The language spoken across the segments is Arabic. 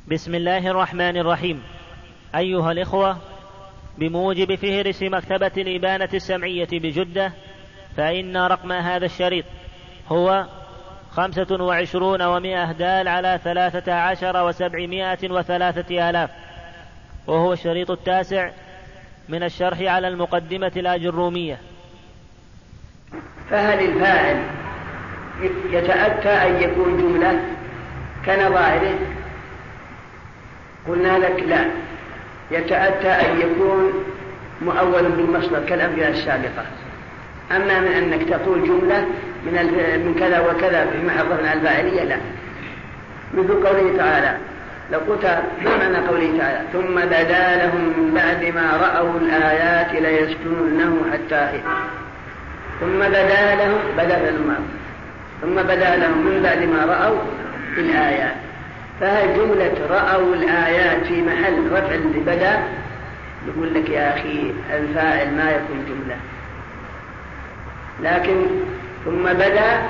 بسم الله الرحمن الرحيم. أيها الإخوة، بموجب فهرس مكتبة الإبانة السمعية بجدة، فإن رقم هذا الشريط هو 25 و100 دال على 13 و703 آلاف، وهو الشريط 9 من الشرح على المقدمة الآجرومية. فهل الفاعل يتأتى أن يكون جملة كنظائره؟ قلنا لك لا، يتأتى أن يكون مؤول بالمصدر كالأمثلة السابقة. أما من أنك تقول جملة من كذا وكذا بما حضرنا الفاعلية لا. مثل قوله تعالى، لو قلت ما معنى قوله تعالى ثم بدا لهم من بعد ما رأوا الآيات ليسجننه حتى حين. ثم بدا لهم ثم بدا لهم من بعد ما رأوا الآيات، فهل جملة رأوا الآيات في محل رفع لبدا؟ يقول لك يا أخي الفاعل ما يكون جملة، لكن ثم بدا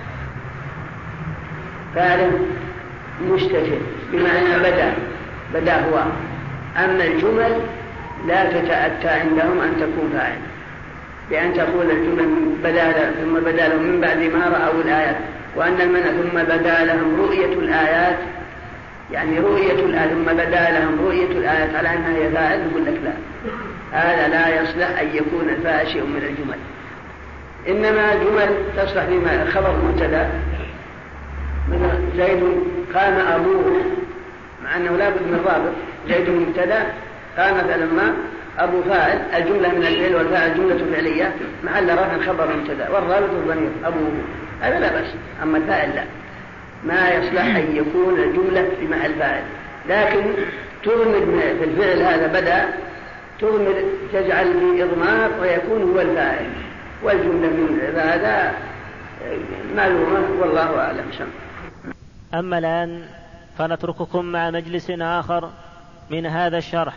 فاعل مستتر بمعنى بدا هو. أما الجمل لا تتأتى عندهم أن تكون فاعل، بأن تقول الجمل ثم بدا لهم من بعد ما رأوا الآيات، وأن المعنى ثم بدا لهم رؤية الآيات، يعني رؤية الآيات ثم بدا لهم رؤية الآيات على أنها هي فاعل. يقول لك لا، هذا لا يصلح أن يكون الفاعل شيء من الجمل. إنما الجمل تصلح بما خبر مبتدا، من زيد قام أبوه، مع أنه لا بد من رابط. زيد مبتدا، قام فلما أبو فاعل، الجملة من الفعل والفاعل جملة فعلية محل رفع خبر مبتدا، والرابط الضمير أبوه، هذا لا بأس. أما الفاعل لا، ما يصلح أن يكون الجملة في محل فاعل، لكن تضمر في الفعل هذا بدأ، تضمر تجعل به إضمار ويكون هو الفاعل، والجملة من هذا معلومة والله أعلم. أما الآن فنترككم مع مجلس آخر من هذا الشرح.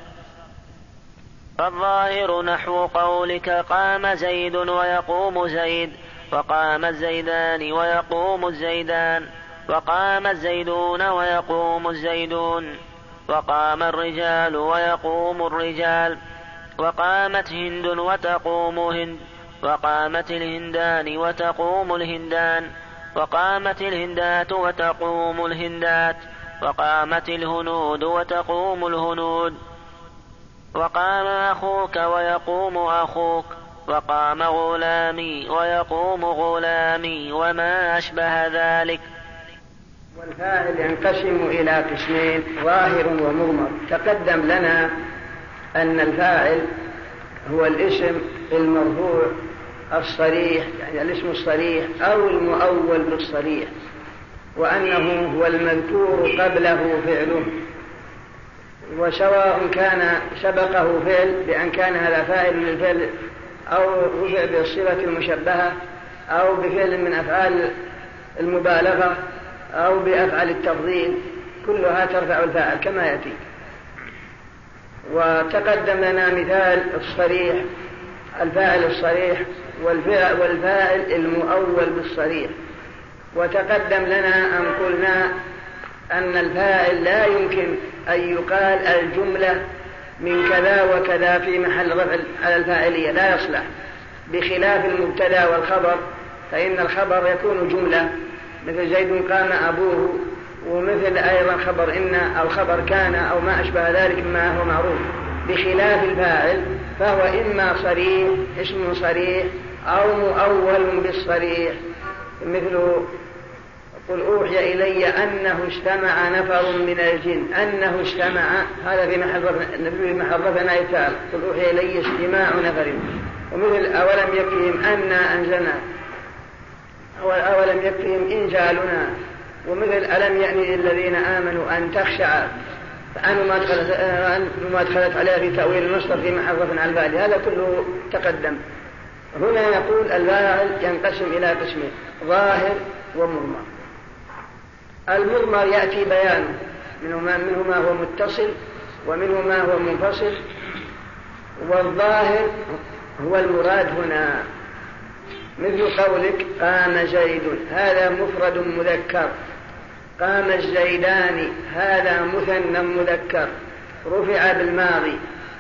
فالظاهر نحو قولك قام زيد ويقوم زيد، وقام الزيدان ويقوم الزيدان، وقام الزيدون ويقوم الزيدون، وقام الرجال ويقوم الرجال، وقامت هند وتقوم هند، وقامت الهندان وتقوم الهندان، وقامت الهندات وتقوم الهندات، وقامت الهنود وتقوم الهنود، وقام أخوك ويقوم أخوك، وقام غلامي ويقوم غلامي، وما أشبه ذلك. والفاعل ينقسم إلى قسمين، ظاهر ومضمر. تقدم لنا أن الفاعل هو الاسم المرفوع الصريح، يعني الاسم الصريح أو المؤول بالصريح، وأنه هو المذكور قبله فعله، وسواء كان سبقه فعل بأن كان هذا فاعل للفعل، أو رفع بالصفة المشبهة، أو بفعل من أفعال المبالغة، أو بأفعال التفضيل، كلها ترفع الفاعل كما يأتي. وتقدم لنا مثال الصريح، الفاعل الصريح والفاعل المؤول بالصريح. وتقدم لنا أن قلنا أن الفاعل لا يمكن أن يقال الجملة من كذا وكذا في محل رفع على الفاعلية، لا يصلح، بخلاف المبتدا والخبر، فإن الخبر يكون جملة مثل زيد قام أبوه، ومثل أيضا خبر إن أو خبر كان أو ما أشبه ذلك ما هو معروف. بخلاف الفاعل فهو إما صريح اسم صريح أو مؤول بالصريح، مثل قل أوحي إلي أنه استمع نفر من الجن، أنه استمع، هذا في محل رفع نائب فاعل، قل أوحي إلي استماع نفر. ومثل أولم يكفهم أنا أنزلنا، أولم يكفهم إنزالنا. ومثل ألم يعني الذين آمنوا أن تخشع، فأنه ما دخلت عليها في تأويل المصدر في محل رفع الفاعل، هذا كله تقدم. هنا نقول الفاعل ينقسم إلى قسمين، ظاهر ومضمر. المضمر يأتي بيانه، منه ما هو متصل ومنه ما هو منفصل، والظاهر هو المراد هنا، مثل قولك قام زيد، هذا مفرد مذكر، قام الزيدان هذا مثنى مذكر رفع بالماضي.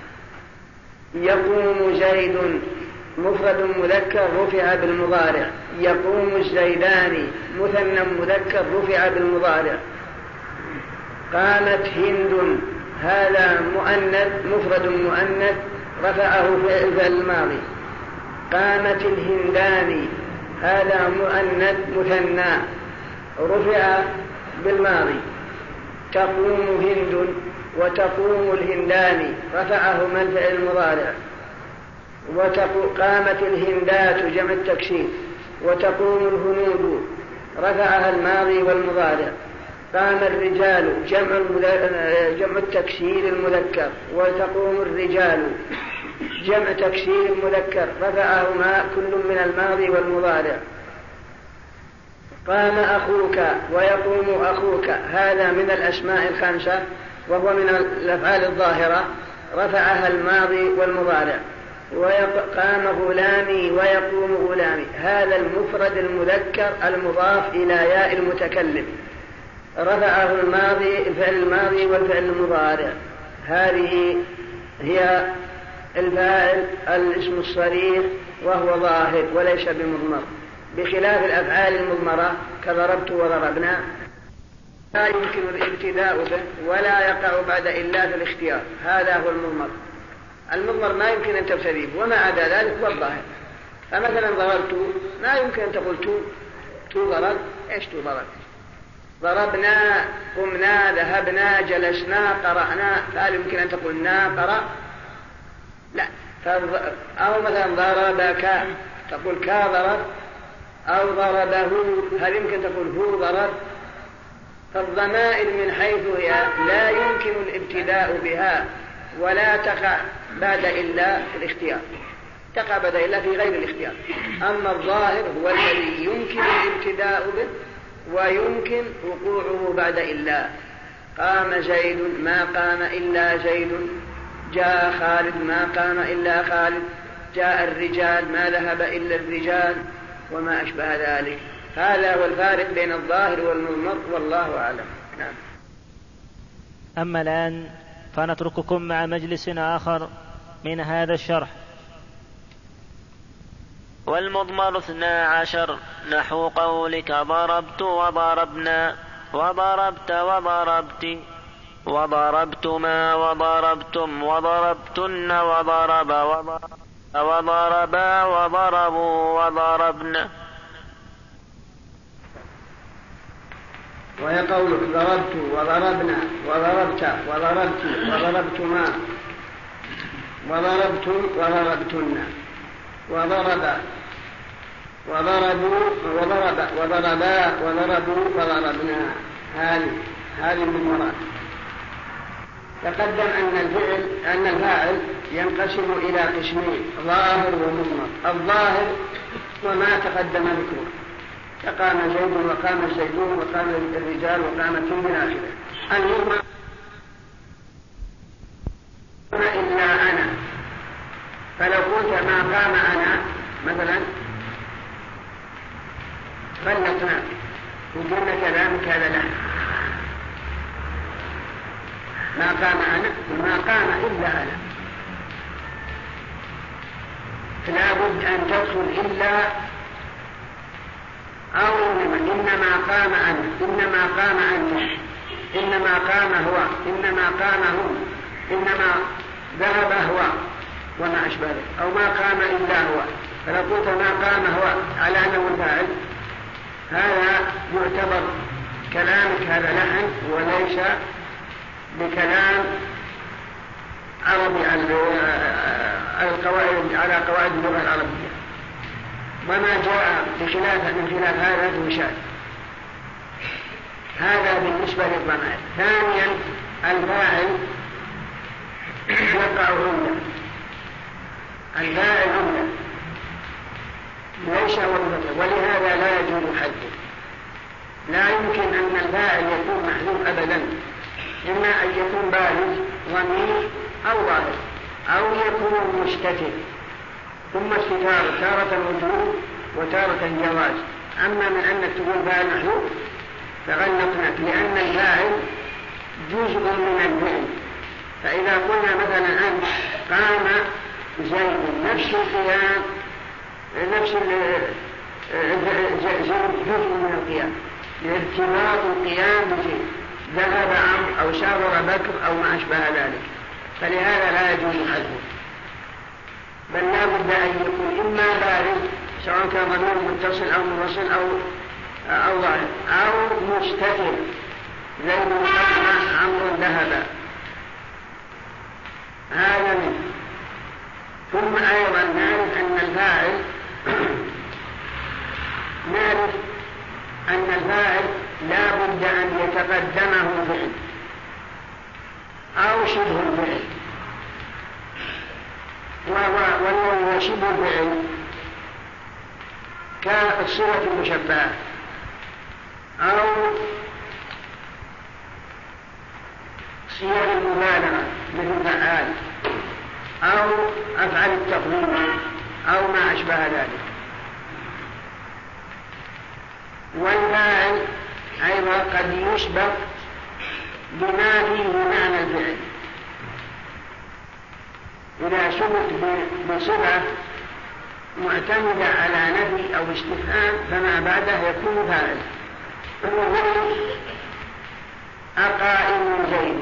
يقوم زيد مفرد مذكر رفع بالمضارع. يقوم الزيدان مثنى مذكر رفع بالمضارع. قامت هند هذا مؤنث مفرد مؤنث رفعه فعل الماضي. قامت الهندان هذا مؤنث مثنى رفع بالماضي. تقوم هند وتقوم الهندان رفعه من فعل المضارع. قامت الهندات جمع التكسير وتقوم الهنود رفعها الماضي والمضارع. قام الرجال جمع التكسير المذكر وتقوم الرجال جمع تكسير مذكر رفعهما كل من الماضي والمضارع. قام أخوك ويقوم أخوك هذا من الأسماء الخمسة وهو من الأفعال الظاهرة رفعها الماضي والمضارع. قام غلامي ويقوم غلامي هذا المفرد المذكر المضاف إلى ياء المتكلم رفعه الماضي الفعل الماضي والفعل المضارع. هذه هي الفاعل الاسم الصريح وهو ظاهر وليس بمضمر، بخلاف الأفعال المضمرة كضربت وضربنا لا يمكن الابتداء به ولا يقع بعد إلا في الاختيار. هذا هو المضمر. المضمر ما يمكن أن تبتدي وما عدا ذلك والظاهر. فمثلا ضربت ما يمكن أن تقول تو ضرب. إيش تو ضرب؟ ضربنا قمنا ذهبنا جلسنا قرأنا. هل يمكن أن تقول نا قرأ؟ لا. أو مثلا ضربك تقول كا ضرب. أو ضربه هل يمكن تقول هو ضرب؟ فالضمائر من حيث هي لا يمكن الابتداء بها ولا تقع بعد إلا في الاختيار. تقع بعد إلا في غير الاختيار. أما الظاهر هو الذي يمكن الابتداء به ويمكن وقوعه بعد إلا. قام زيد ما قام إلا زيد. جاء خالد ما قام إلا خالد. جاء الرجال ما ذهب إلا الرجال وما أشبه ذلك. هذا هو الفارق بين الظاهر والمضمر والله أعلم. نعم. أما الآن فنترككم مع مجلس آخر من هذا الشرح. والمضمر 12 نحو قولك ضربت وضربنا وضربت وضربت وضربتما وضربتم وضربتن وضربا وضربوا وضربنا. وهي قولك ضربت وضربنا وضربت وضربت وضربتما وضربتم وضربتن وضرب وضربوا وضربا وضربوا وضربنا. هذه المضمرات. تقدم أن الفاعل ينقسم إلى قسمين ظاهر ومضمر. الظاهر وما تقدم ذكره فقام زيد وقام الزيدون وقام الرجال وقامت من آخره. المضمر إلا أنا. فلو قلت ما قام أنا مثلا غلطنا وقلنا كلامك هذا لا. ما قام أنا وما قام إلا أنا. فلا بد أن تدخل إلا أو إنما قام أنا إنما قام أنت إنما قام هو إنما قام هو إنما ذهب هو وما أشبه ذلك. أو ما قام إلا هو. فلو قلت ما قام هو على أنه الفاعل هذا يعتبر كلامك هذا لحن وليس بكلام عربي على قواعد اللغة العربية. وما جاء من خلاف هذا المشاهد. هذا بالنسبة للضمائر. ثانيا الفاعل يقع عنده. الفاعل عنده ليس وظيفته ولهذا لا يجوز حده. لا يمكن أن الفاعل يكون محذوف أبدا. إما أن يكون بارز ضمير أو ظاهر أو يكون مستتر. ثم استتار تارة وجوب وتارة جواز. أما من أنك تقول فاعل محذوف تغلقنا، لأن الفاعل جزء من الفعل. فإذا قلنا مثلا أنت قام زيد، نفس القيام، نفس زيد جزء من القيام لارتباط القيام بزيد. ذهب عمرو أو سافر بكر أو ما أشبه ذلك، فلهذا لا يجوز حذفه، بل لا بد أن يكون إما بارد سواء كان ضمير متصل أو منفصل أو ظاهر أو مستتر، زيد قام عمرو ذهب، هذا منه. ثم أيضا نعرف أن الفاعل لا بد أن يتقدمه فعل أو شبه الفعل، والذي شبه الفعل كالصيغة المشبهة أو صيغ المبالغة مثل فعال أو أفعال التقديم أو ما أشبه ذلك. والفاعل أيضا قد يسبق بما فيه معنى الفعل، إذا سبق بصفة معتمدة على نفي أو استفهام فما بعده يكون فاعل. أقائم زيد،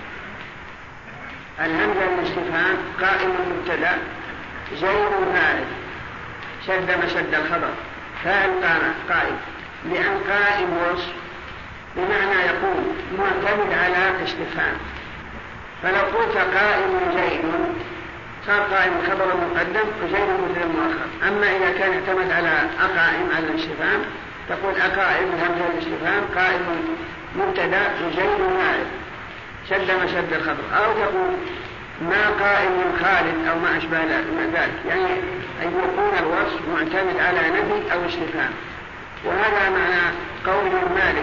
الهمزة الاستفهام، قائم مبتدأ، زيد فاعل، شد مشد الخبر، فاعل قائم، لأن قائم وصف بمعنى يكون معتمد على استفهام. فلو قلت قائم زيد صار قائم خبر مقدم وزيد مثل مؤخر. أما إذا كان اعتمد على أقائم على الاستفهام تقول أقائم همزة الاستفهام، قائم مبتدأ وزيد فاعل، شد مشد الخبر. أو تقول ما قائم خالد أو ما أشبه ذلك، يعني أن يكون الوصف معتمد على نفي أو استفهام. وهذا معنى قول مالك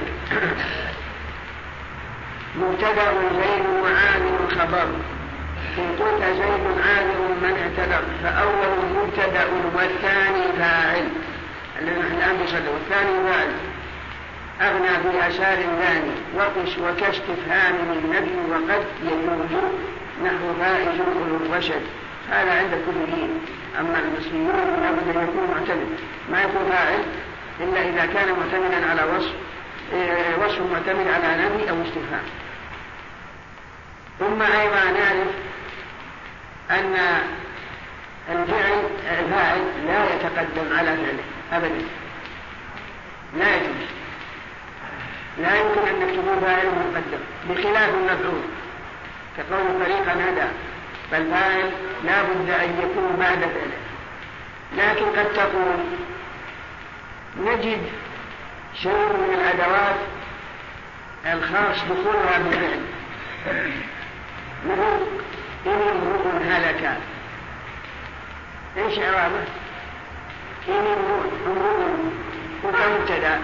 مبتدأ زيد وعامل خبر، إن قلت زيد عامل من اعتذر فأول مبتدأ والثاني فاعل، الذي نحن الآن بصدر، والثاني فاعل أغنى في أسار ثاني، وقس وكاستفهام من نبي وقد يجوز نحو فائز أولو الرشد. هذا عند كل دين. أما المسلمون لابد أن يكون معتمد، ما يكون فاعل إلا إذا كان معتمدا على وصف معتمد على نفي أو استفهام. ثم أيضا نعرف أن الفاعل لا يتقدم على فعله أبدا، لا يجوز، لا يمكن أن نكتبه فاعل مقدم، بخلاف المفعول كقول طريقا هدى، فالفاعل لا بد أن يكون بعد فعله. لكن قد تقول نجد شيء من الأدوات الخاص دخولها بالفعل، مثل إن امرؤ هلك، إيش إعرابه؟ إن امرؤ كنت مبتدأ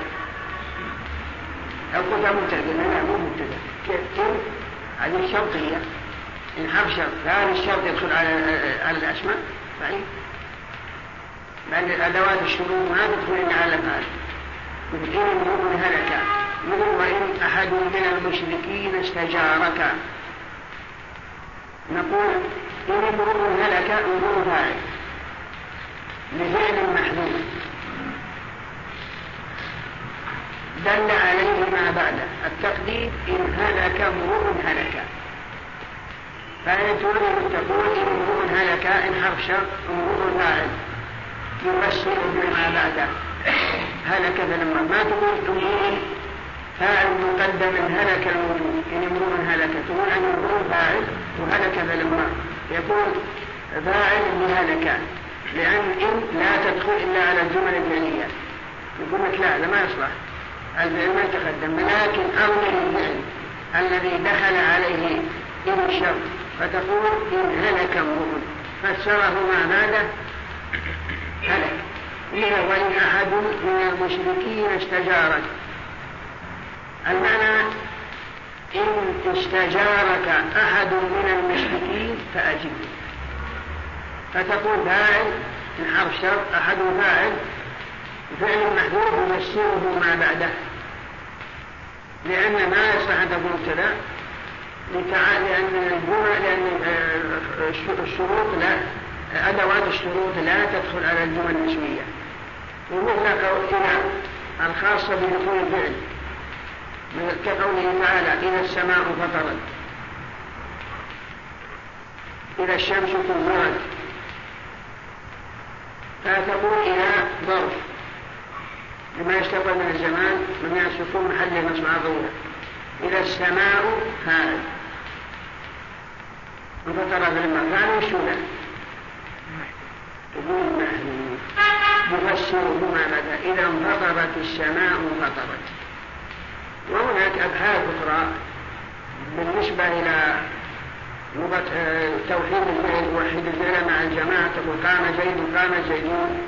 أو كنت مبتدأ، لا مو مبتدأ، إن هذه الشرطية، إن حرف شرط، فهل الشرط يدخل على الأسماء؟ صحيح، لأن الأدوات الشروط ما تدخل إلا على الأفعال. مثل إن امرؤ هلك، مثل وإن أحد من المشركين استجارك، نقول إن امرؤ هلك امرؤ فاعل لفعل محذوف دل عليه ما بعده التقدير، إن هلك امرؤ هلك. فإن تقول إن امرؤ هلك إن حرف شرط امرؤ فاعل يفسر بما بعده هلك فلما، ما تقول امرؤ فاعل مقدم هلك الوجود، إن امرؤ هلك تقول أن امرؤ فاعل وهلك فلما يكون فاعل بهلك، لأن إن لا تدخل إلا على الجمل الفعلية. يقول لك لا ما يصلح، الفعل ما يتقدم، لكن أول الفعل الذي دخل عليه إن الشرط، فتقول إن هلك امرؤ فسره ما بعده هلك. وإن أحد من المشركين استجارك، المعنى إن استجارك أحد من المشركين فأجبه، فتقول فاعل إن حرف شرط أحد فاعل فعل محذوف يفسره ما بعده لأن ما يصح أن تكون مبتدأ لأن الشروط لا أدوات الشروط لا تدخل على الجمل الاسمية، ومثل قولنا الخاصة بدخول الفعل كقوله تعالى إذا السماء فطرت، إذا الشمس كورت، فتقول إلى ظرف لما يشتغل من الزمان من السكون محل نصب عظيمة. إذا السماء هذا انفطرت المكان وشولا تقول نحن نفسرهما متى إذا انفطرت السماء انفطرت. وهناك أبحاث أخرى بالنسبة إلى لغة توحيد الفعل وحيد الفعل مع الجماعة، تقول قام زيد قام زيدون،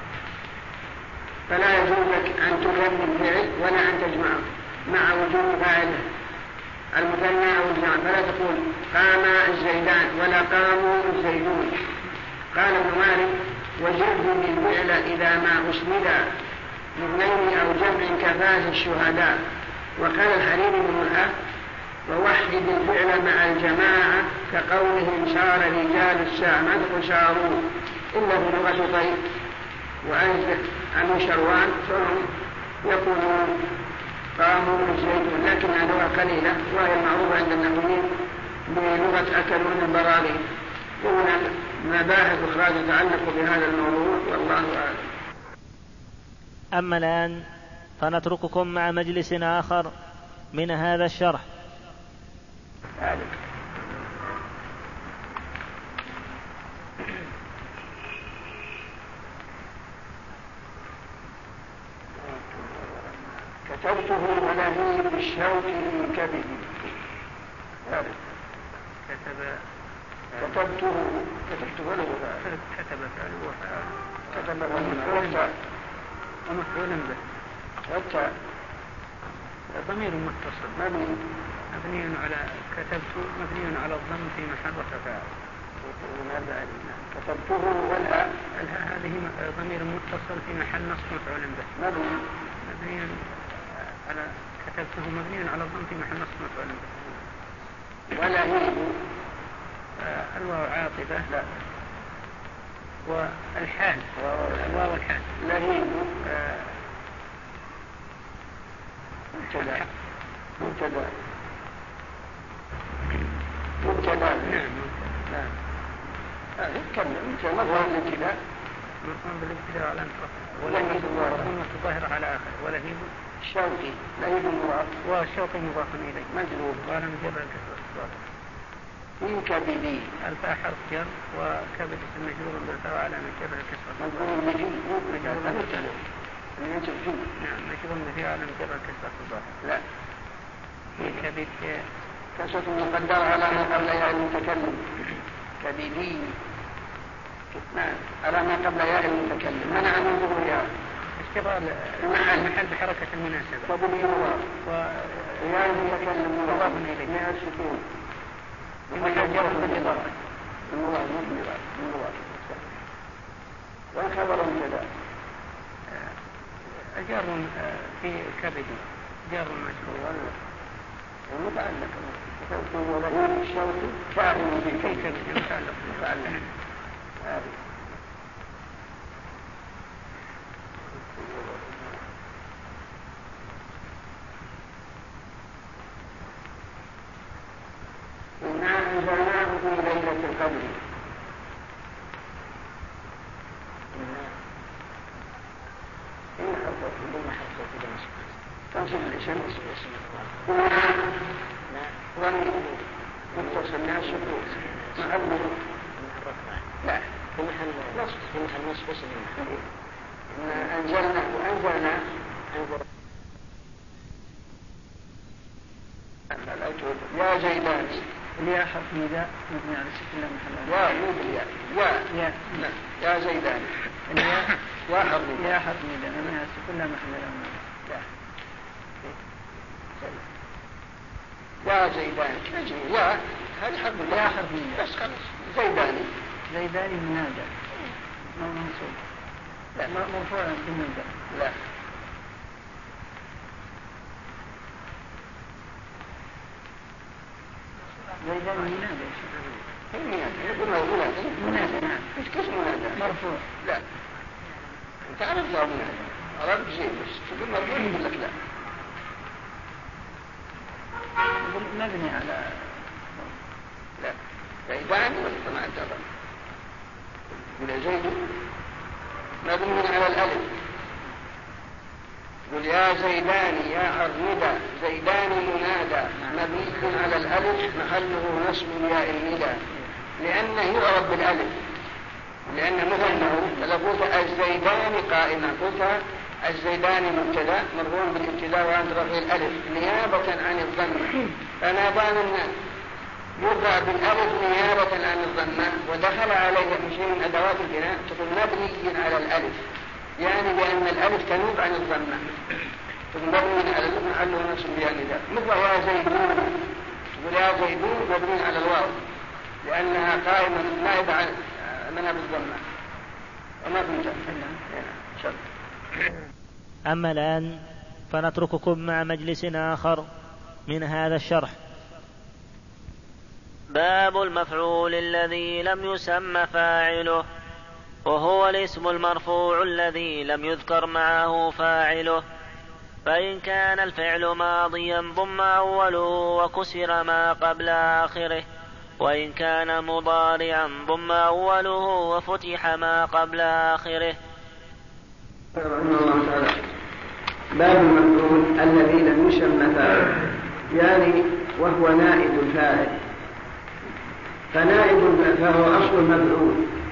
فلا يجوز لك أن تكمل الفعل ولا أن تجمعه مع وجود فاعله المثنى أو الجمع، فلا تقول قام الزيدان ولا قاموا الزيدون. قال ابن مالك وجد الفعل إذا ما أسند لاثنين أو جمع كفاز الشهداء. وقال الحليم بن ملحة ووحد الفعل مع الجماعة كقولهم صار رجال الساعة، ما تقول ساروا إلا في لغة طيب وأنزل عن شروان فهم يقولون قاموا الزيتون، لكنها لغة قليلة وهي المعروفة عند النحويين بلغة أكلوا من البراغي. وهناك مباحث أخرى تتعلق بهذا الموضوع والله أعلم. أما الآن فنترككم مع مجلس آخر من هذا الشرح. كتبته ولهي بالشوق من كبدي. كتبته له كتب ومفعول به والتاء ضمير متصل مبني على كتبت مبني على الضم في محل رفع. كتبته والهاء هذه ضمير متصل في محل نصب مفعول به مبني على كتبته مبني على الضم في محل نصب مفعول به. ولهيب الواو عاطبة لا والحال الواو والحال لهيب مبتدا نعم كمل انت مفهوم الابتداء مفهوم بالابتداء على انت ولهيب الظاهر على اخر ولهيب الشوقي لهيب المضاف والشوقي مضاف اليه مجرور وعلى مجرد الكسر من كبدي الفاء حرف جر وكبد اسم مجرور بالفاء على مجرد الكسر مجرور نعم مجرور به على مجرد الكسر الظاهر لا من كبد كسرة مقدرة على ما قبل ياء المتكلم كبدي على ما قبل ياء المتكلم منع منه ياء اشتغال المحل بحركة المناسبة فبني مضاف وياء المتكلم مضاف إليه مع السكون ومحل جر بالإضافة المضاف والخبر مبتدأ جر في كبد جر مشهور ومتعلق كتبته ولهيب الشوق كائن في كبد متعلق إنا أنزلناه في ليلة القدر إن حفظت بما حفظت بما تنصب الإسم متصل مع السكون مع لا في محل نصب اسم أنزلنا يا زيدان الياء حرف نداء مبني على السكون لا محل له يا زيدان الياء حرف نداء مبني على السكون لا محل له يا زيدان يا هذه حرف الياء حرف نداء بس خلاص زيداني منادى منصوب لا مرفوع بالنداء لا منادى. نعم. ايش كيف منادى؟ مرفوع. لا. انت عرفت له منادى. عرفت زين بس تقول مرفوع يقول لك لا. مبني على لا. زيدان ولا ما انت عرفت؟ ولا زيد مبني على الالف. قل يا زيدان يا أرمدة زيدان منادى مبني على الألف محله نصب ياء الندى لأنه يعرف بالألف لأن مثنه فلو قلت الزيدان قائمة قلت الزيدان مبتدا مرفوع بالابتداء وعند رفع الألف نيابة عن الضمة فنادى الناس يرفع بالألف نيابة عن الضمة ودخل عليه شيء من أدوات البناء تقول مبني على الألف يعني بأن الألف تنوب عن الضمة مبني على الألف محله نصب ياء النداء مثل يا زيدون تقول يا زيدون مبني على الواو لأنها قائمة نائبة منها بالضمة وما كنت أما الآن فنترككم مع مجلس آخر من هذا الشرح. باب المفعول الذي لم يسم فاعله وهو الاسم المرفوع الذي لم يذكر معه فاعله فإن كان الفعل ماضيا ضم أوله وكسر ما قبل آخره وإن كان مضارعا ضم أوله وفتح ما قبل آخره. رحمه الله تعالى. باب المفعول الذي لم يسم فاعله يعني وهو نائب الفاعل فهو أصل المفعول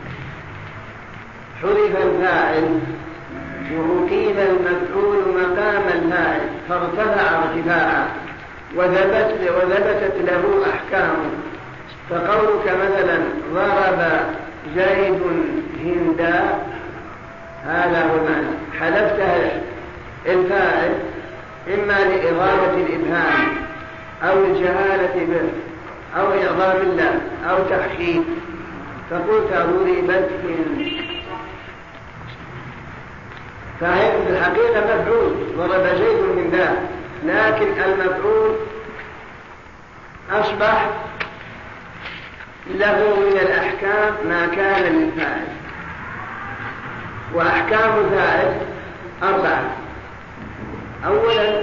حذف الفاعل وأقيم المفعول مقام الفاعل فارتفع ارتفاعا وثبتت له أحكام فقولك مثلا ضرب زيد هندا هذا هو المعنى حذفت الفاعل إما لإضافة الإبهام أو الجهالة به أو إعظام الله أو تحقيق فقلت ضربت هند فهي في الحقيقة مفعول ضرب زيد من ذا لكن المفعول أصبح له من الأحكام ما كان للفاعل وأحكام الفاعل 4 أولا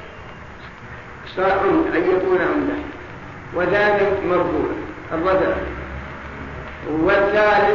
صاع أن يكون عمده وثاني مرفوع الرفع والثالث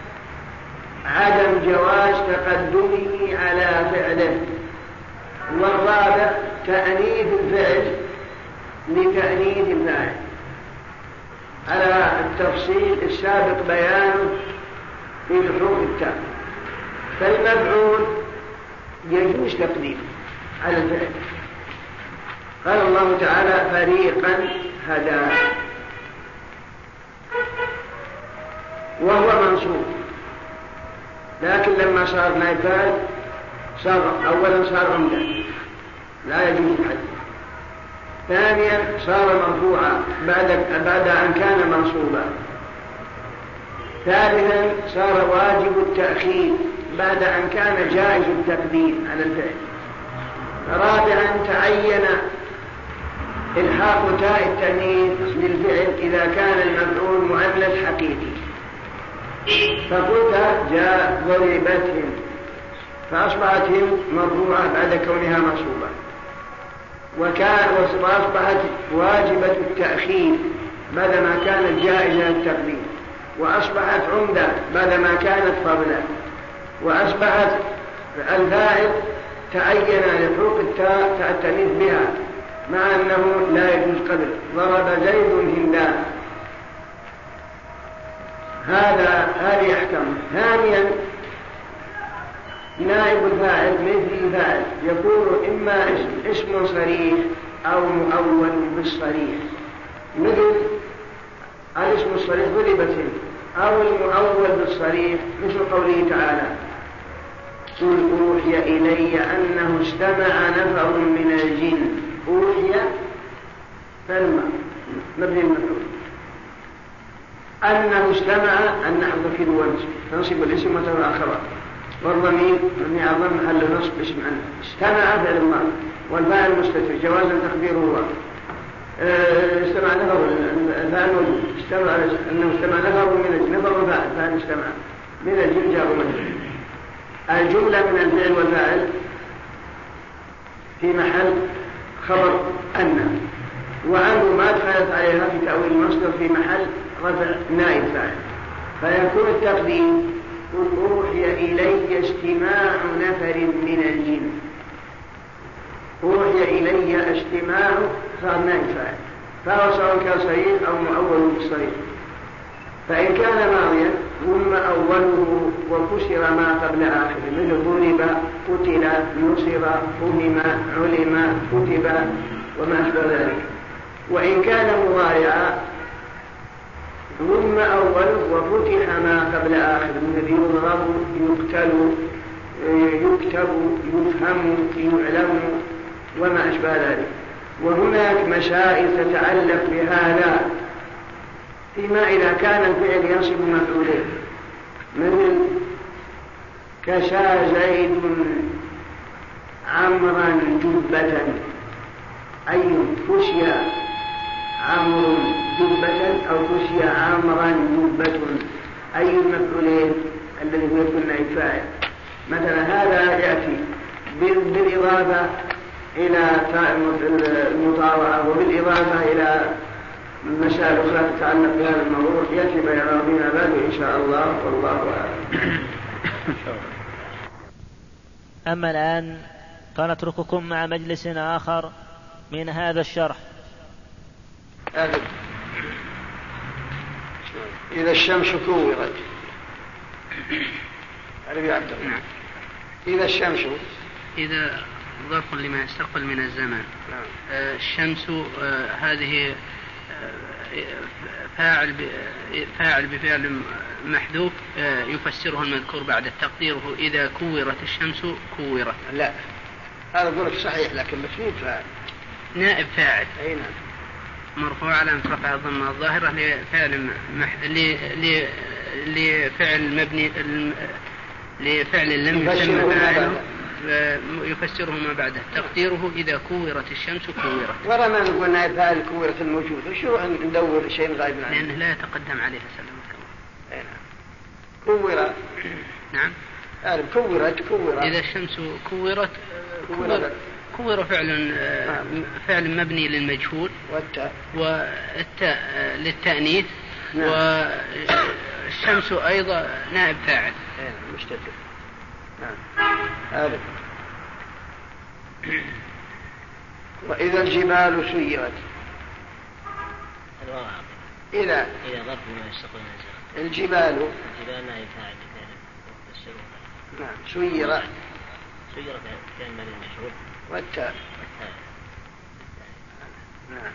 عدم جواز تقدمه على فعله والرابع تأنيث الفعل لتأنيث الفاعل على التفصيل السابق بيانه في الحروف التالية. فالمفعول يجوز تقديمه على الفعل قال الله تعالى فريقا هدى وهو منصوب لكن لما صار نائب فاعل أولا صار عمدا لا يجوز الحد ثانيا صار مرفوعا بعد أن كان منصوبا ثالثا صار واجب التأخير بعد أن كان جائز التقديم على الفعل رابعا تعين الحاق تاء التأنيث للفعل إذا كان المفعول مؤنث حقيقي فقلت جاء ضربتهم فأصبحت هم مرفوعة بعد كونها منصوبة وأصبحت واجبة التأخير بعدما كانت جائزة التقديم وأصبحت عمدة بعدما كانت فضلا وأصبحت الفاعل تعين لحقوق التاء التأنيث بها مع أنه لا يجوز قدر ضرب زيد هندا هذه أحكام. ثانيا نائب الفاعل مثل الفاعل يكون إما اسم صريح أو مؤول بالصريح مثل الاسم الصريح ضربت أو المؤول بالصريح مثل قوله تعالى قل أوحي إلي أنه استمع نفر من الجن أوحي مبني المفعول أنه استمع أن نحذف كده ونصب تنصب الاسم وتبع الخبر والضمير مبني على ضم محل نصب اسم عنه استمع فعل الماضي والفاعل مستتر جوازا تقديره هو استمع نفر الفاعل موجود، اجتمع أنه اجتمع نفر من الجن، نفر وفاعل، فاعل اجتمع من الجن جار ومجرور. الجملة من الفعل والفاعل في محل خبر أن، وعنه ما دخلت عليها في تأويل المصدر في محل رفع نائب فاعل، فيكون التقديم قل أوحي إلي اجتماع نفر من الجن. أوحي إلي اجتماع صار نائب فاعل، فهو سواء كان صريح أو مؤول بالصريح. فإن كان ماضيا ثم أوله وكسر ما قبل آخره، مثل ضرب، قتل، نصر، فهم، علم، كتب وما أشبه ذلك. وإن كان مضارعا ثم أوله وفتح ما قبل آخره، مثل يضرب، يقتل، يكتب، يفهم، يعلم وما أشبه ذلك. وهناك مسائل تتعلق بهذا فيما إذا كان الفعل ينصب مفعولين، مثل كسى زيد عمرا جبة، أي كسي عمرو جبة أو كسي عمرا جبة، أي المفعولين الذي هو يكون نائب فاعل. مثلا هذا يأتي بالإضافة إلى المطاوعة وبالإضافة إلى مسائل أخرى تتعلق بهذا الموضوع يأتي بيان بها بعد إن شاء الله، والله أعلم. أما الآن فنترككم مع مجلس آخر من هذا الشرح. إذا الشمس كورت، إذا الشمس، إذا ظرف لما يستقبل من الزمان. الشمس هذه فاعل بفعل محذوف يفسره المذكور بعد تقديره إذا كورت الشمس كورت. لا هذا قولك صحيح، لكن مفهوم فاعل نائب فاعل. أي نعم. مرفوع على رفع الضمة الظاهرة لفعل مبني لفعل لم يسمى فاعله يفسره ما بعده تقديره إذا كورت الشمس كورت. ورا ما نقول نائب فاعل كورت الموجود، وشو ندور شيء غايب عنه لأنه لا يتقدم عليه سلامة الله. كورت. نعم. كورت. إذا الشمس كورت كور فعل مبني للمجهول، والتاء للتأنيث. نعم. والشمس أيضا نائب فاعل مشتتت. نعم. وإذا الجبال سيرت، إذا ضرب من يستقبل الزمان. الجبال نائب فاعل. نعم. سيرت فعل مبني للمجهول والتاء. نعم.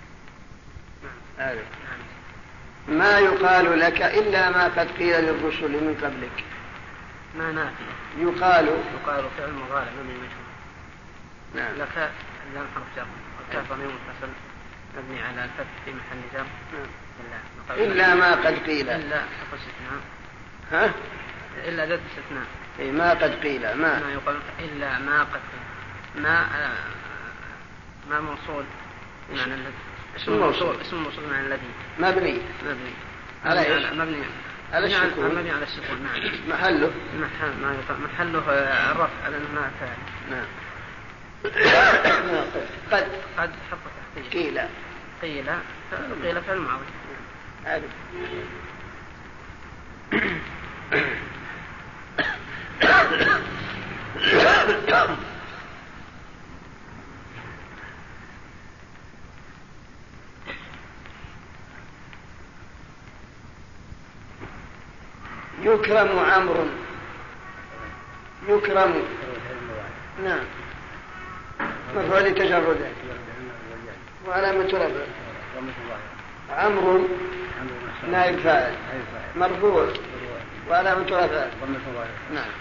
هذا ما يقال لك إلا ما قد قيل للرسل من قبلك. ما نافي. يقال فعل مضارع مبني للمجهول. نعم. لك اللام حرف جر، والكاف ضمير متصل مبني على الفتح في محل جر. إلا ما قد قيل. إلا استثناء. ها؟ إلا ذات استثناء. ما قد قيل. ما يقال إلا ما قد قيل. ما موصول بمعنى الذي. اسم موصول بمعنى الذي. مبني على إيش؟ مبني على السكون. مبني على السكون. نعم. محله الرفع على ما فعل. نعم. قد حط تحتيه. قيل فعل معاوض. يكرم عمرو. نعم. مفعول تجرده وعلامة رفعه عمرو نائب فاعل مرفوع وعلامة رفعه. نعم.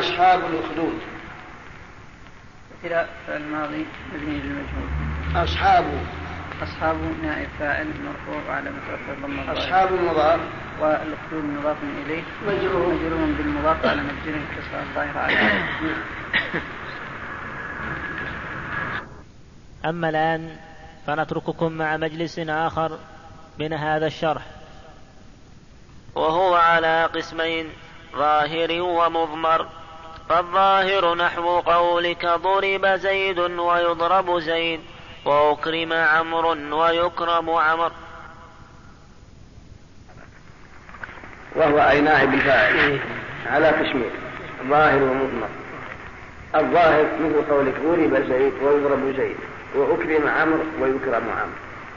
أصحاب الأخدود. إلى الماضي مبني للمجهول. أصحاب نائب فاعل مرفوع على مترفع ضم الظاهر. أصحاب المضاف والأخدود مضاف إليه مجرور بالمضاف على مجرور كسر الظاهر عليه. أما الآن فنترككم مع مجلس آخر من هذا الشرح، وهو على قسمين: ظاهر ومضمر. فالظاهر نحو قولك ضرب زيد ويضرب زيد وأكرم عمرو ويكرم عمرو، وهو أي نائب الفاعل على قسمين: ظاهر ومضمر. الظاهر مثل قولك ضرب زيد ويضرب زيد وأكرم عمرو ويكرم عمرو.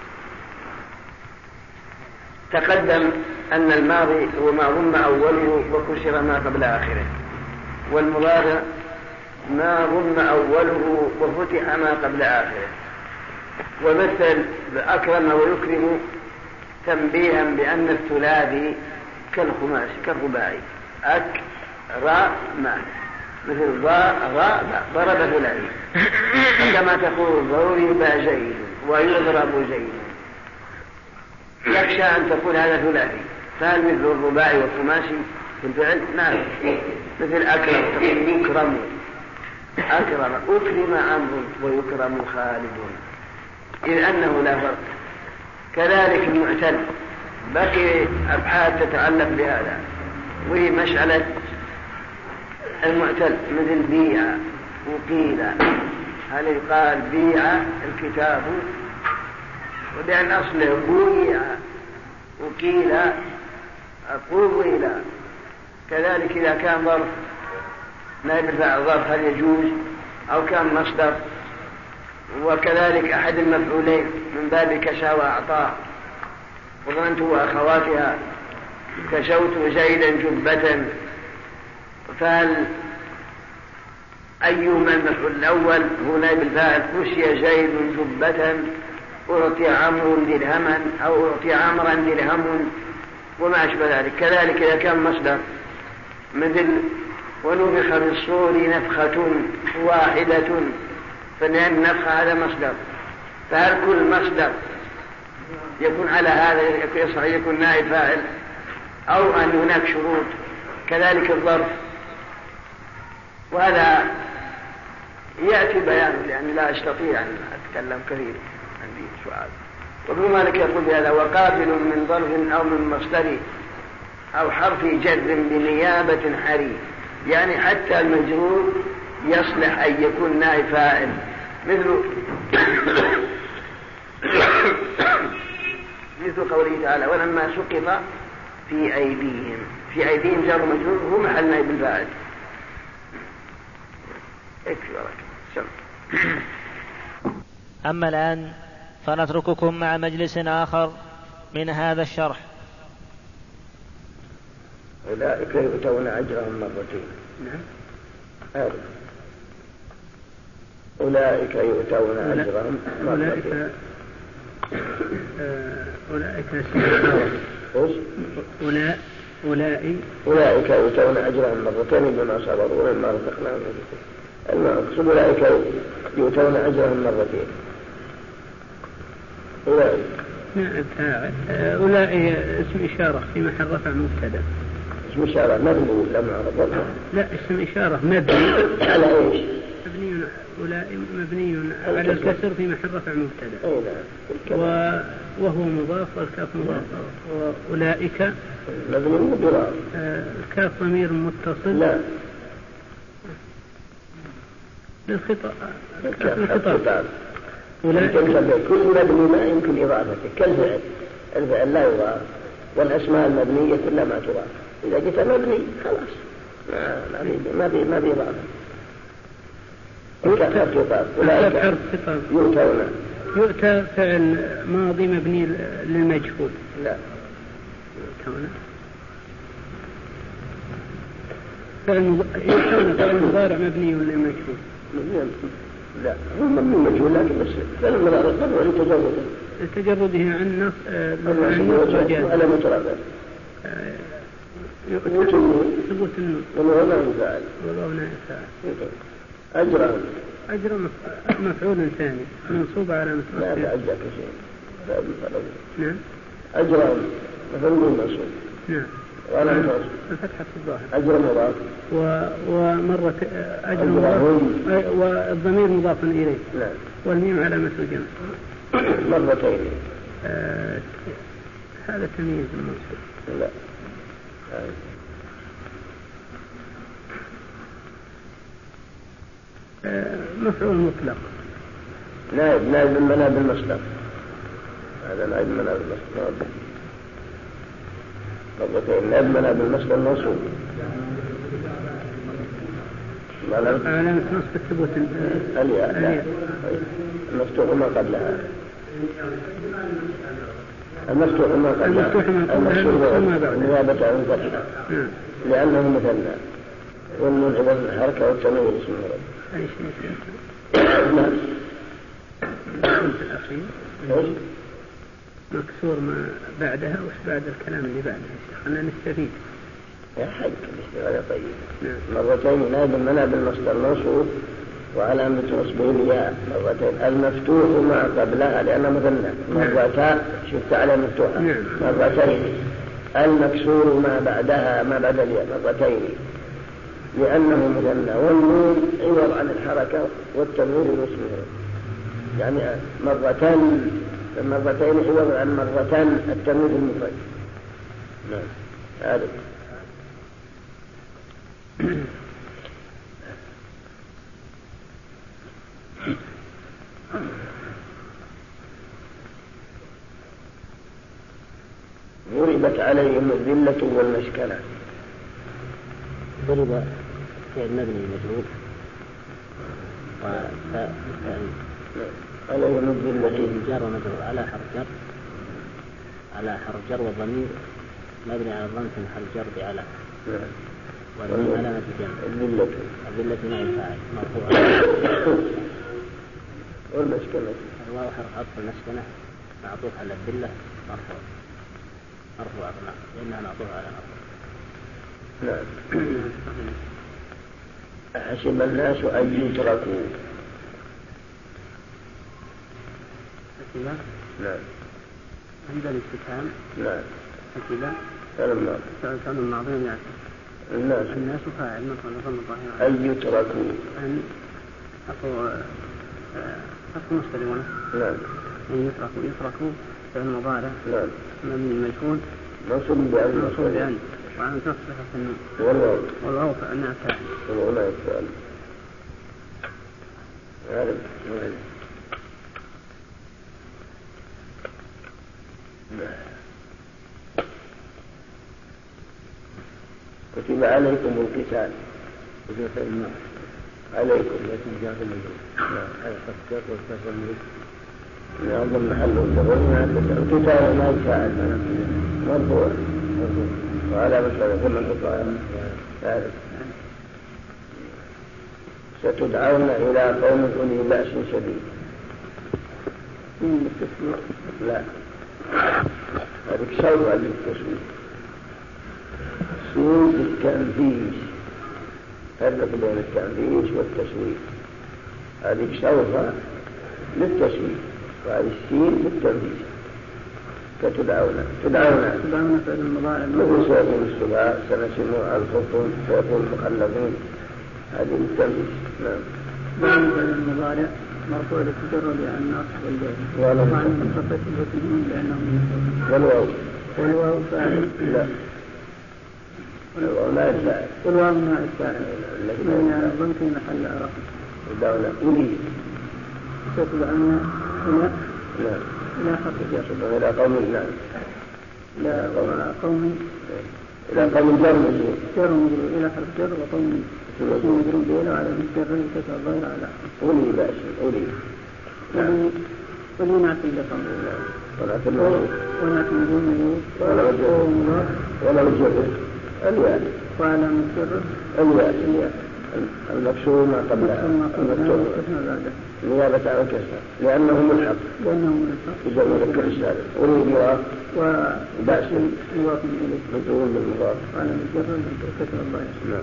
تقدم أن الماضي هو ما ضم أوله وكسر ما قبل آخره، والمضارع ما ضم أوله وفتح ما قبل آخره. ومثل بأكرم ويكرم تنبيها بأن الثلاثي كالخماسي كالرباعي أكرم، مثل ضرب ثلاثي، كما تقول ضرب زيد ويضرب زيد. يخشى أن تقول هذا ثلاثي، فهل مثل الرباعي والخماسي في الفعل؟ نعم. مثل أكرم تقول يكرم أكرم عمرو ويكرم خالد، إذ أنه لا فرق. كذلك المعتل بقي أبحاث تتعلق بهذا، وهي مسألة المعتل مثل بيع وقيل. هل يقال بيع الكتاب ولأن أصله بويع وقيل قويل. كذلك إذا كان ظرف نائب الفاعل ظرف هل يجوز أو كان مصدر. وكذلك أحد المفعولين من باب كسى وأعطاه، وظننت وأخواتها كسوت زيدا جبة، فهل أيهما المفعول الأول هو نائب الفاعل؟ كسي زيد جبة أعطي عمرو درهما أو أعطي عمرا درهم وما أشبه ذلك. كذلك إذا كان مصدر مثل ونفخ في الصور نفخة واحدة، فلأن النفخ هذا مصدر، فهل كل مصدر يكون على هذا يكون نائب فاعل أو أن هناك شروط؟ كذلك الظرف، وهذا يأتي بيانه لأني لا أستطيع أن أتكلم كثير، عندي سؤال. وابن مالك يقول بهذا: وقابل من ظرف أو من مصدر أو حرف جر بنيابة حري، يعني حتى المجرور يصلح أن يكون نائب فاعل، مثل قوله تعالى: ولما سقط في أيديهم جار مجرور هو محل نائب الفاعل. أما الآن فنترككم مع مجلس آخر من هذا الشرح. أولئك يؤتون أجرهم مرتين. أولئك يؤتون أجرهم مرتين. أولئك يؤتون أجرهم مرتين بما صبروا ومما رزقناهم ينفقون. المقصود أولئك يؤتون أجرهم مرتين. أولئك اسم إشارة في محل رفع مبتدأ. اسم إشارة مبني ولا معرض؟ لا، اسم إشارة مبني على إيش؟ مبني على الكسر في محل رفع مبتدأ. وهو مضاف والكاف مضاف. وأولئك مبني بضاف. الكاف ضمير متصل. لا، للخطاب. كل مبني ما يمكن إضافته كالفعل. الفعل لا يضاف، والأسماء المبنية كلها ما تضاف. إذا جئت مبني خلاص ما بإضافة. يؤتى فعل ماضي مبني للمجهول. لا، فعل مضارع مبني للمجهول. لا، هو مبني مجهول، لكن بس فعل مضارع طبعا لتجرده عن نص وجاز. ثبوت النون والواو نائب فاعل أجرا مفعول ثاني منصوب على مثل لا تعجب شيء نعم أجرا مفعول منصوب نعم وأنا الفتحة في الظاهر أجرا مضاف ومرة أجرا مضاف والضمير مضاف إليه نعم والميم على مثل الجمع مرتين هذا تمييز المنصوب لا مفعول مطلق نائب من مناب المصدر هذا نائب من مناب المصدر مرتين نائب مناب المصدر منصوب علامة نصب الثبوت الياء المفتوح ما قبلها المفتوح ما قبلها النيابة عن فتحة لأنه مثنى والنون عوض الحركة والتنوين اسم المراد أي شيء نعم الأخير مكسور ما بعدها وش بعد الكلام اللي بعدها خلنا نستفيد يا حق الاستفادة طيب مرتين نائب مناب المصدر منصوب وعلامة نصبه الياء مرتين المفتوح ما قبلها لأنه مثنى مرتان شفت على مفتوحة مرتين المكسور ما بعدها ما بعد الياء مرتين لأنه مثنى والنون عوض عن الحركة والتنوين اسمه يعني مرتين عوض عن مرتان التنوين المفرد نعم هذا ضربت عليهم الذلة والمشكلة ضرب فعل مبني مجهول عليهم الذلة جار ومجرور على حرف جر والضمير مبني على الضم في محل جر بعلى والميم علامة الجمع الذلة نائب فاعل مرفوع والمشكلة الواو حرف عطف المسكنة معطوف على الذلة مرفوع لأنها معطوف على نعم أحسب الناس أن يتركوا نعم عند الاستفهام نعم حسب كان الماضي يعني الناس فاعل مفعول ظاهر أن يتركوا أن أقول مستلمون نعم أن يتركوا فعل مضارع نعم مبني مجهول منصوب بأن وعن تصلح النون والواو فعلنا فاعل والواو فاعل هذا كتب عليكم القتال عليكم هذا تفكير والتفكير من محل القتال ما يفعل مرفوع وعلى مسألة كل القتال تعرف ستدعون إلى قوم أولي بأس شديد لا هذه شوء للتسويق سوء التنفيذ فرق بين التنفيذ والتسويق هذه شوء للتسويق وهذه السين للتنفيذ فتدعون فعل المضارع مثل سيكون السباع سنسمع الخطون سيكون المخلفون هذه للتنفيذ نعم فعل المضارع مرفوع للتجرد عن ناصب الجاهل ومعنى منصفة الوتنين لأنه والواو فاعل لا والواو لا الفاعل والواو نائب فاعل من الضم في محل إعراب الدولة أولي ستدعون إلى حرف جر إلى قوم الناس لا قوم إلى قوم جر مجرور إلى حرف جر وقوم مجرور بإلى على مجرد كسر الظاهر على أولي بأس أولي ولي نعت اللقم ونعت مجرور ولا مجرد الياء وعلى مجرد الياء المكسور ما قبل نيابة على الكسر لأنه ملحق إذا مذكر السالم والمضاف وبأس مضاف إليه مجرور بالمضاف على مجرد كسر الله.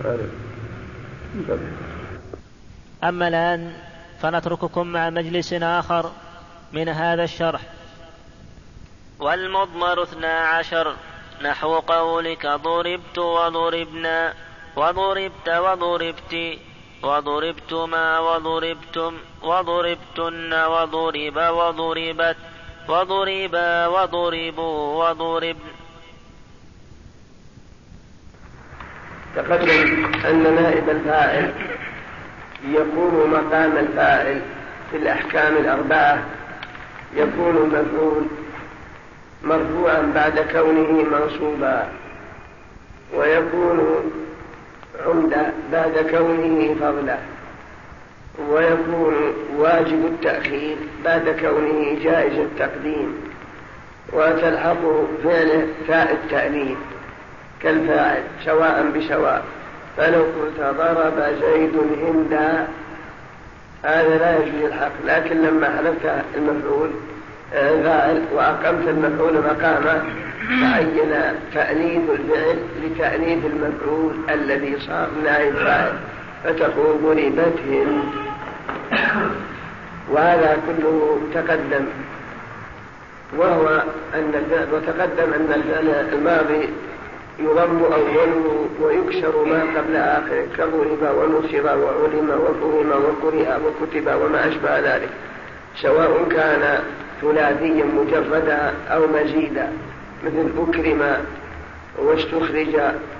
أما الآن فنترككم مع مجلس آخر من هذا الشرح. والمضمر 12 نحو قولك ضربت وضربنا وضربت وضربت وضربتما وضربتم وضربتن وضرب وضربت وضربا وضربوا وضربن. تقدم أن نائب الفاعل يكون مقام الفاعل في الأحكام الأربعة، يكون المفعول مرفوعا بعد كونه منصوبا، ويكون عمدة بعد كونه فضلا، ويكون واجب التأخير بعد كونه جائز التقديم، وتلحقه فعله تاء التأنيث كالفاعل سواء بسواء. فلو قلت ضرب زيد هندا هذا لا يجوز الحق، لكن لما حذفت المفعول فاعل وأقمت المفعول مقامه تعين تأنيث الفعل لتأنيث المفعول الذي صار نائب فاعل، فتقول ضربت هند. وهذا كله تقدم، وتقدم أن الفعل الماضي يضم أوله ويكسر ما قبل آخره كضرب ونصر وعلم وفهم وقرئ وكتب وما أشبه ذلك، سواء كان ثلاثيا مجردا أو مزيدا، مثل أكرم واستخرج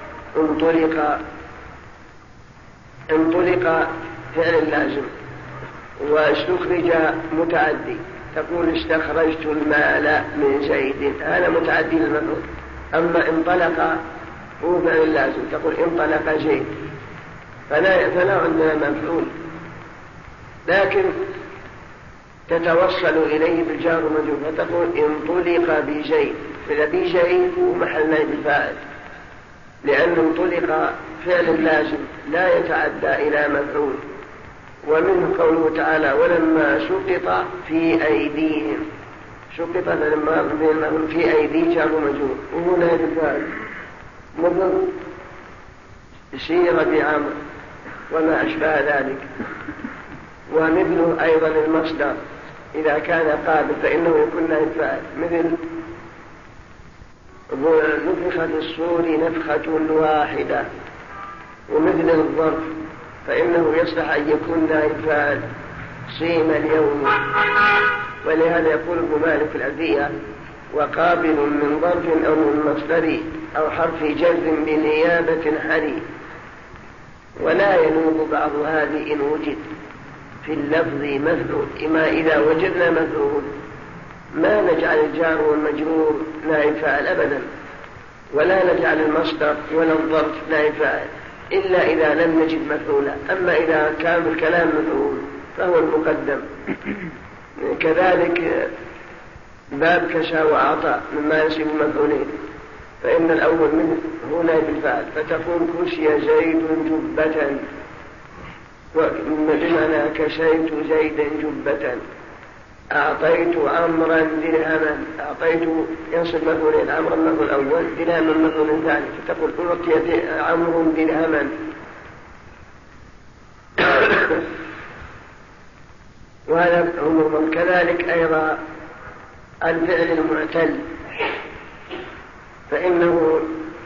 انطلق فعل لازم، واستخرج متعدي، تقول استخرجت المال من زيد، هذا متعدي للمفعول. أما انطلق هو فعل لازم، تقول انطلق زيد، فلا عندنا مفعول، لكن تتوصل إليه بالجار والمجرور، فتقول انطلق بزيد، بزيد هو محل نائب الفاعل، لأن انطلق فعل لازم لا يتعدى إلى مفعول. ومنه قوله تعالى ولما سقط في أيديهم، سقط لما في أيدي جار ومجرور وهو نائب الفاعل، مثل سير بعمر وما أشبه ذلك. ومثله أيضا المصدر إذا كان قابل فإنه يكون نائب فاعل، مثل نفخ في الصور نفخة واحدة. ومثل الظرف فإنه يصلح أن يكون نائب فاعل، صيم اليوم. ولهذا يقول ابن مالك في الألفية وقابل من ظرف أو من مصدر أو حرف جزم بنيابة حري. ولا ينوب بعض هذه إن وجد في اللفظ مفعول، إما إذا وجدنا مفعول ما نجعل الجار والمجرور نائب فاعل أبدا، ولا نجعل المصدر ولا الظرف نائب فاعل إلا إذا لم نجد مفعولا. أما إذا كان الكلام مفعول فهو المقدم. كذلك باب كسى وأعطى مما يصيب المفعولين، فإن الأول منه هو نائب الفاعل، فتقول كسي زيد جبة، بمعنى كسيت زيدا جبة. أعطيت عمرا درهما، أعطيت ينصب مفعولين، عمرا المفعول الأول، درهما المفعول الثاني، فتقول أعطيت عمرو درهما. وهذا عموما. كذلك أيضا الفعل المعتل فإنه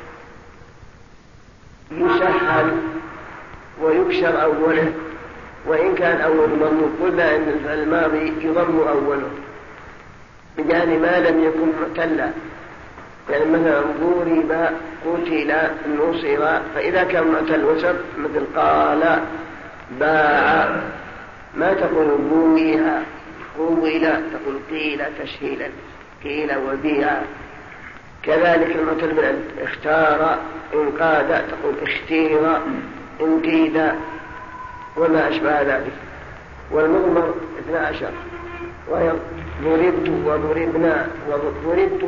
يسهل ويكسر أوله وإن كان أول مضموم. قلنا أن الفعل الماضي يضم أوله يعني ما لم يكن معتلا، يعني مثلا ضرب قتل نصر، فإذا كان معتل وسط مثل قال باع ما تقول بويها قويل، تقول قيل تسهيلا قيل وبيع. كذلك المعتل بالعلم اختار انقاد، تقول اختير انقيد وما أشبه ذلك. والمضمر 12 وهي ضربت وضربنا، وضربت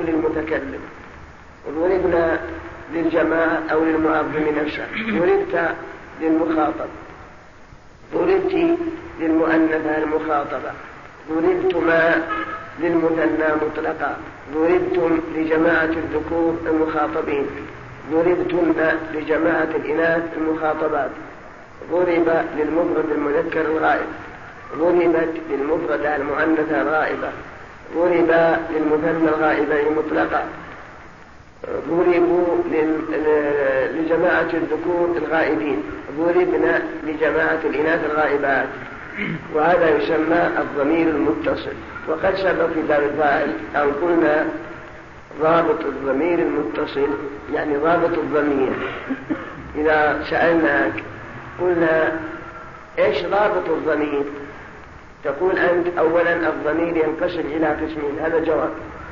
للمخاطب، ضربت للمؤنثة المخاطبة، ضربتما للمثنى مطلقا، ضربتم لجماعة الذكور المخاطبين، ضربتن لجماعة الإناث المخاطبات، ضرب للمفرد المذكر الغائب، ضربت للمفردة المؤنثة الغائبة، ضرب للمثنى الغائبين مطلقا، ضربوا لجماعة الذكور الغائبين، ضربنا لجماعة الإناث الغائبات. وهذا يسمى الضمير المتصل. وقد سبق في باب الفاعل أن قلنا ضابط الضمير المتصل يعني ضابط الضمير. إذا سألناك قلنا إيش ضابط الضمير؟ تقول أنت أولا الضمير ينقسم إلى قسمين، هذا جواب.